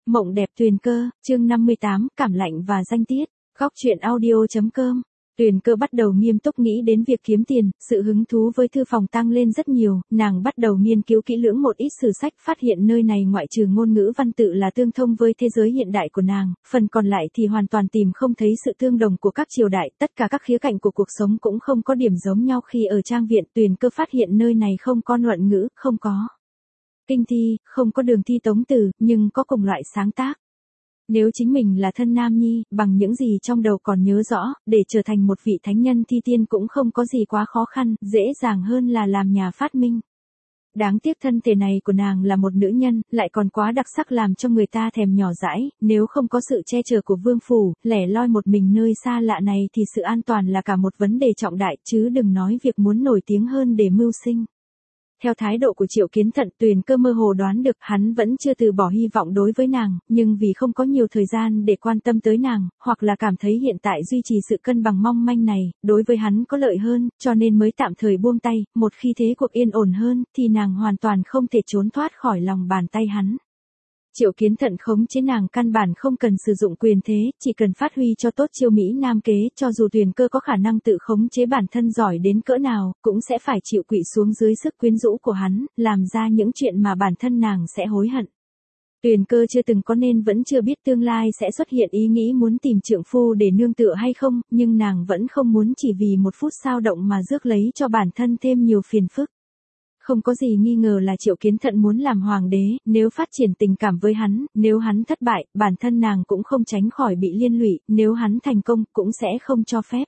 Mộng đẹp Tuyền Cơ, chương 58, cảm lạnh và danh tiết. Góc truyện audio.com. Tuyền Cơ bắt đầu nghiêm túc nghĩ đến việc kiếm tiền, sự hứng thú với thư phòng tăng lên rất nhiều, nàng bắt đầu nghiên cứu kỹ lưỡng một ít sử sách, phát hiện nơi này ngoại trừ ngôn ngữ văn tự là tương thông với thế giới hiện đại của nàng, phần còn lại thì hoàn toàn tìm không thấy sự tương đồng của các triều đại, tất cả các khía cạnh của cuộc sống cũng không có điểm giống nhau. Khi ở trang viện, Tuyền Cơ phát hiện nơi này không có luận ngữ, không có kinh thi, không có đường thi tống từ, nhưng có cùng loại sáng tác. Nếu chính mình là thân nam nhi, bằng những gì trong đầu còn nhớ rõ, để trở thành một vị thánh nhân thi tiên cũng không có gì quá khó khăn, dễ dàng hơn là làm nhà phát minh. Đáng tiếc thân thể này của nàng là một nữ nhân, lại còn quá đặc sắc làm cho người ta thèm nhỏ dãi, nếu không có sự che chở của vương phủ, lẻ loi một mình nơi xa lạ này thì sự an toàn là cả một vấn đề trọng đại, chứ đừng nói việc muốn nổi tiếng hơn để mưu sinh. Theo thái độ của Triệu Kiến Thận, Tuyền Cơ mơ hồ đoán được hắn vẫn chưa từ bỏ hy vọng đối với nàng, nhưng vì không có nhiều thời gian để quan tâm tới nàng, hoặc là cảm thấy hiện tại duy trì sự cân bằng mong manh này, đối với hắn có lợi hơn, cho nên mới tạm thời buông tay, một khi thế cuộc yên ổn hơn, thì nàng hoàn toàn không thể trốn thoát khỏi lòng bàn tay hắn. Triệu Kiến Thận khống chế nàng căn bản không cần sử dụng quyền thế, chỉ cần phát huy cho tốt chiêu Mỹ Nam kế, cho dù Tuyền Cơ có khả năng tự khống chế bản thân giỏi đến cỡ nào, cũng sẽ phải chịu quỵ xuống dưới sức quyến rũ của hắn, làm ra những chuyện mà bản thân nàng sẽ hối hận. Tuyền Cơ chưa từng có nên vẫn chưa biết tương lai sẽ xuất hiện ý nghĩ muốn tìm trượng phu để nương tựa hay không, nhưng nàng vẫn không muốn chỉ vì một phút xao động mà rước lấy cho bản thân thêm nhiều phiền phức. Không có gì nghi ngờ là Triệu Kiến Thận muốn làm hoàng đế, nếu phát triển tình cảm với hắn, nếu hắn thất bại, bản thân nàng cũng không tránh khỏi bị liên lụy, nếu hắn thành công, cũng sẽ không cho phép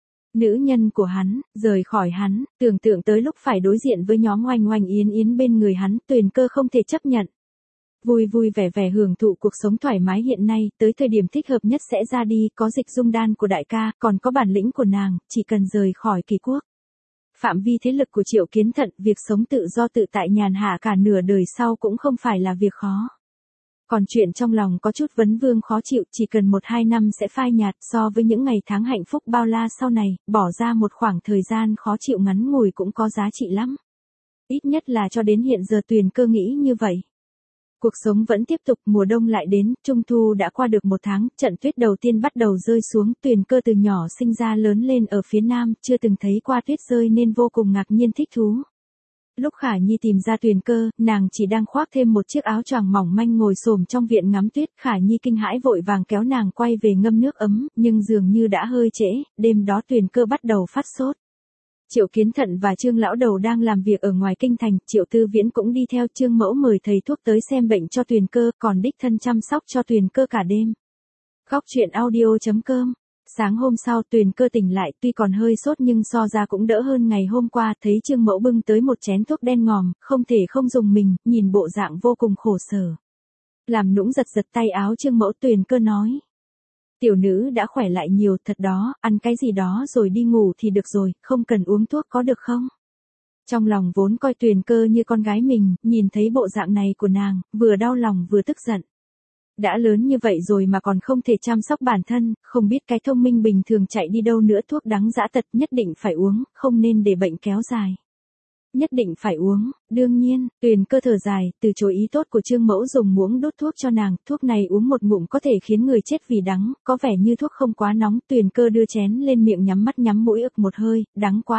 nữ nhân của hắn rời khỏi hắn, tưởng tượng tới lúc phải đối diện với nhóm Oanh Oanh Yến Yến bên người hắn, Tuyền Cơ không thể chấp nhận. Vui vui vẻ vẻ hưởng thụ cuộc sống thoải mái hiện nay, tới thời điểm thích hợp nhất sẽ ra đi, có Dịch Dung Đan của đại ca, còn có bản lĩnh của nàng, chỉ cần rời khỏi Kỳ Quốc. Phạm vi thế lực của Triệu Kiến Thận, việc sống tự do tự tại nhàn hạ cả nửa đời sau cũng không phải là việc khó. Còn chuyện trong lòng có chút vấn vương khó chịu, chỉ cần 1-2 năm sẽ phai nhạt, so với những ngày tháng hạnh phúc bao la sau này, bỏ ra một khoảng thời gian khó chịu ngắn ngủi cũng có giá trị lắm. Ít nhất là cho đến hiện giờ Tuyền Cơ nghĩ như vậy. Cuộc sống vẫn tiếp tục, mùa đông lại đến, trung thu đã qua được 1 tháng, trận tuyết đầu tiên bắt đầu rơi xuống, Tuyền Cơ từ nhỏ sinh ra lớn lên ở phía Nam, chưa từng thấy qua tuyết rơi nên vô cùng ngạc nhiên thích thú. Lúc Khả Nhi tìm ra Tuyền Cơ, nàng chỉ đang khoác thêm một chiếc áo choàng mỏng manh ngồi xổm trong viện ngắm tuyết, Khả Nhi kinh hãi vội vàng kéo nàng quay về ngâm nước ấm, nhưng dường như đã hơi trễ, đêm đó Tuyền Cơ bắt đầu phát sốt. Triệu Kiến Thận và Trương Lão Đầu đang làm việc ở ngoài kinh thành, Triệu Tư Viễn cũng đi theo, Trương Mẫu mời thầy thuốc tới xem bệnh cho Tuyền Cơ, còn đích thân chăm sóc cho Tuyền Cơ cả đêm. Góc truyện audio.com. Sáng hôm sau Tuyền Cơ tỉnh lại, tuy còn hơi sốt nhưng so ra cũng đỡ hơn ngày hôm qua, thấy Trương Mẫu bưng tới một chén thuốc đen ngòm, không thể không dùng mình, nhìn bộ dạng vô cùng khổ sở. Làm nũng giật giật tay áo Trương Mẫu, Tuyền Cơ nói: "Tiểu nữ đã khỏe lại nhiều, thật đó, ăn cái gì đó rồi đi ngủ thì được rồi, không cần uống thuốc có được không?" Trong lòng vốn coi Tuyền Cơ như con gái mình, nhìn thấy bộ dạng này của nàng, vừa đau lòng vừa tức giận. Đã lớn như vậy rồi mà còn không thể chăm sóc bản thân, không biết cái thông minh bình thường chạy đi đâu nữa, thuốc đắng dã tật nhất định phải uống, không nên để bệnh kéo dài. Nhất định phải uống, đương nhiên, Tuyền Cơ thở dài, từ chối ý tốt của Trương Mẫu dùng muỗng đút thuốc cho nàng, thuốc này uống một ngụm có thể khiến người chết vì đắng, có vẻ như thuốc không quá nóng, Tuyền Cơ đưa chén lên miệng nhắm mắt nhắm mũi ực một hơi, đắng quá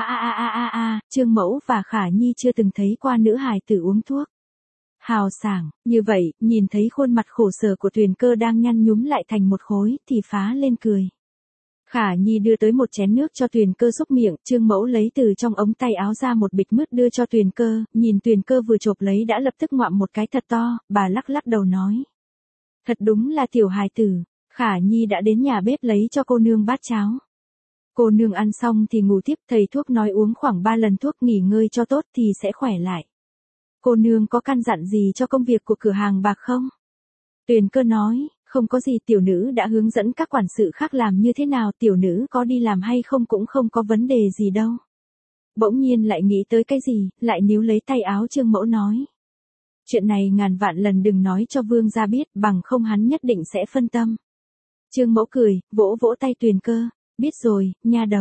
Trương Mẫu và Khả Nhi chưa từng thấy qua nữ hài tử uống thuốc hào sảng như vậy, nhìn thấy khuôn mặt khổ sở của Tuyền Cơ đang nhăn nhúm lại thành một khối, thì phá lên cười. Khả Nhi đưa tới một chén nước cho Tuyền Cơ xúc miệng, Trương Mẫu lấy từ trong ống tay áo ra một bịch mứt đưa cho Tuyền Cơ, nhìn Tuyền Cơ vừa chộp lấy đã lập tức ngoạm một cái thật to, bà lắc lắc đầu nói: "Thật đúng là tiểu hài tử." Khả Nhi đã đến nhà bếp lấy cho cô nương bát cháo. Cô nương ăn xong thì ngủ tiếp, thầy thuốc nói uống khoảng 3 lần thuốc nghỉ ngơi cho tốt thì sẽ khỏe lại. Cô nương có căn dặn gì cho công việc của cửa hàng bạc không? Tuyền Cơ nói: "Không có gì, tiểu nữ đã hướng dẫn các quản sự khác làm như thế nào, tiểu nữ có đi làm hay không cũng không có vấn đề gì đâu." Bỗng nhiên lại nghĩ tới cái gì, lại níu lấy tay áo Trương Mẫu nói: "Chuyện này ngàn vạn lần đừng nói cho vương gia biết, bằng không hắn nhất định sẽ phân tâm." Trương Mẫu cười, vỗ vỗ tay Tuyền Cơ: "Biết rồi, nha đầu."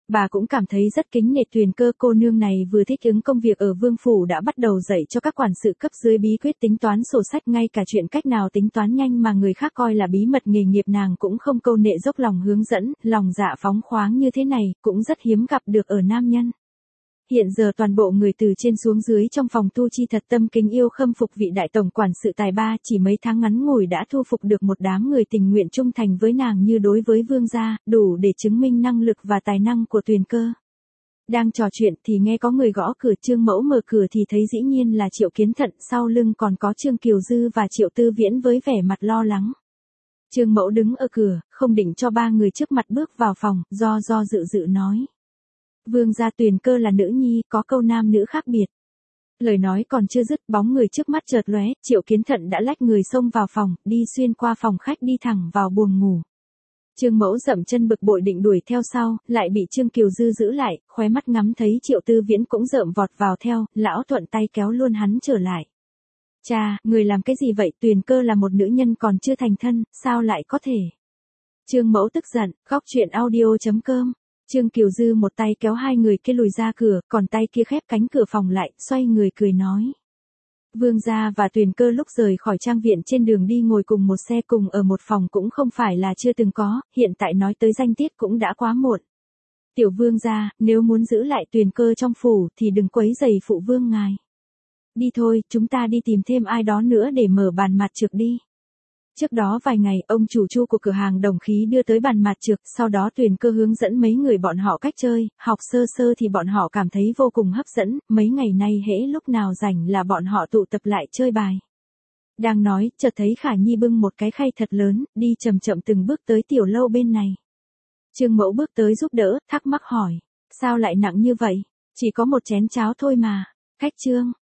Bà cũng cảm thấy rất kính nể Tuyền Cơ, cô nương này vừa thích ứng công việc ở vương phủ đã bắt đầu dạy cho các quản sự cấp dưới bí quyết tính toán sổ sách, ngay cả chuyện cách nào tính toán nhanh mà người khác coi là bí mật nghề nghiệp nàng cũng không câu nệ dốc lòng hướng dẫn, lòng dạ phóng khoáng như thế này cũng rất hiếm gặp được ở nam nhân. Hiện giờ toàn bộ người từ trên xuống dưới trong phòng tu chi thật tâm kính yêu khâm phục vị đại tổng quản sự tài ba, chỉ mấy tháng ngắn ngủi đã thu phục được một đám người tình nguyện trung thành với nàng như đối với vương gia, đủ để chứng minh năng lực và tài năng của Tuyền Cơ. Đang trò chuyện thì nghe có người gõ cửa, Trương Mẫu mở cửa thì thấy dĩ nhiên là Triệu Kiến Thận, sau lưng còn có Trương Kiều Dư và Triệu Tư Viễn với vẻ mặt lo lắng. Trương Mẫu đứng ở cửa, không định cho ba người trước mặt bước vào phòng, do dự nói. Vương gia, Tuyền Cơ là nữ nhi, có câu nam nữ khác biệt. Lời nói còn chưa dứt, bóng người trước mắt chợt lóe, Triệu Kiến Thận đã lách người xông vào phòng, đi xuyên qua phòng khách đi thẳng vào buồng ngủ. Trương Mẫu dậm chân bực bội định đuổi theo sau, lại bị Trương Kiều Dư giữ lại, khóe mắt ngắm thấy Triệu Tư Viễn cũng rợm vọt vào theo, lão thuận tay kéo luôn hắn trở lại. Cha, người làm cái gì vậy? Tuyền Cơ là một nữ nhân còn chưa thành thân, sao lại có thể? Trương Mẫu tức giận, góc chuyện audio.com. Trương Kiều Dư một tay kéo hai người kia lùi ra cửa, còn tay kia khép cánh cửa phòng lại, xoay người cười nói. Vương gia và Tuyền Cơ lúc rời khỏi trang viện trên đường đi ngồi cùng một xe, cùng ở một phòng cũng không phải là chưa từng có, hiện tại nói tới danh tiết cũng đã quá muộn. Tiểu vương gia, nếu muốn giữ lại Tuyền Cơ trong phủ thì đừng quấy rầy phụ vương ngài. Đi thôi, chúng ta đi tìm thêm ai đó nữa để mở bàn mặt trược đi. Trước đó vài ngày, ông chủ Chu của cửa hàng đồng khí đưa tới bàn mặt trược, sau đó Tuyền Cơ hướng dẫn mấy người bọn họ cách chơi, học sơ sơ thì bọn họ cảm thấy vô cùng hấp dẫn, mấy ngày nay hễ lúc nào rảnh là bọn họ tụ tập lại chơi bài. Đang nói, chợt thấy Khả Nhi bưng một cái khay thật lớn, đi chậm chậm từng bước tới tiểu lâu bên này. Trương Mẫu bước tới giúp đỡ, thắc mắc hỏi, sao lại nặng như vậy? Chỉ có một chén cháo thôi mà. Khách Trương,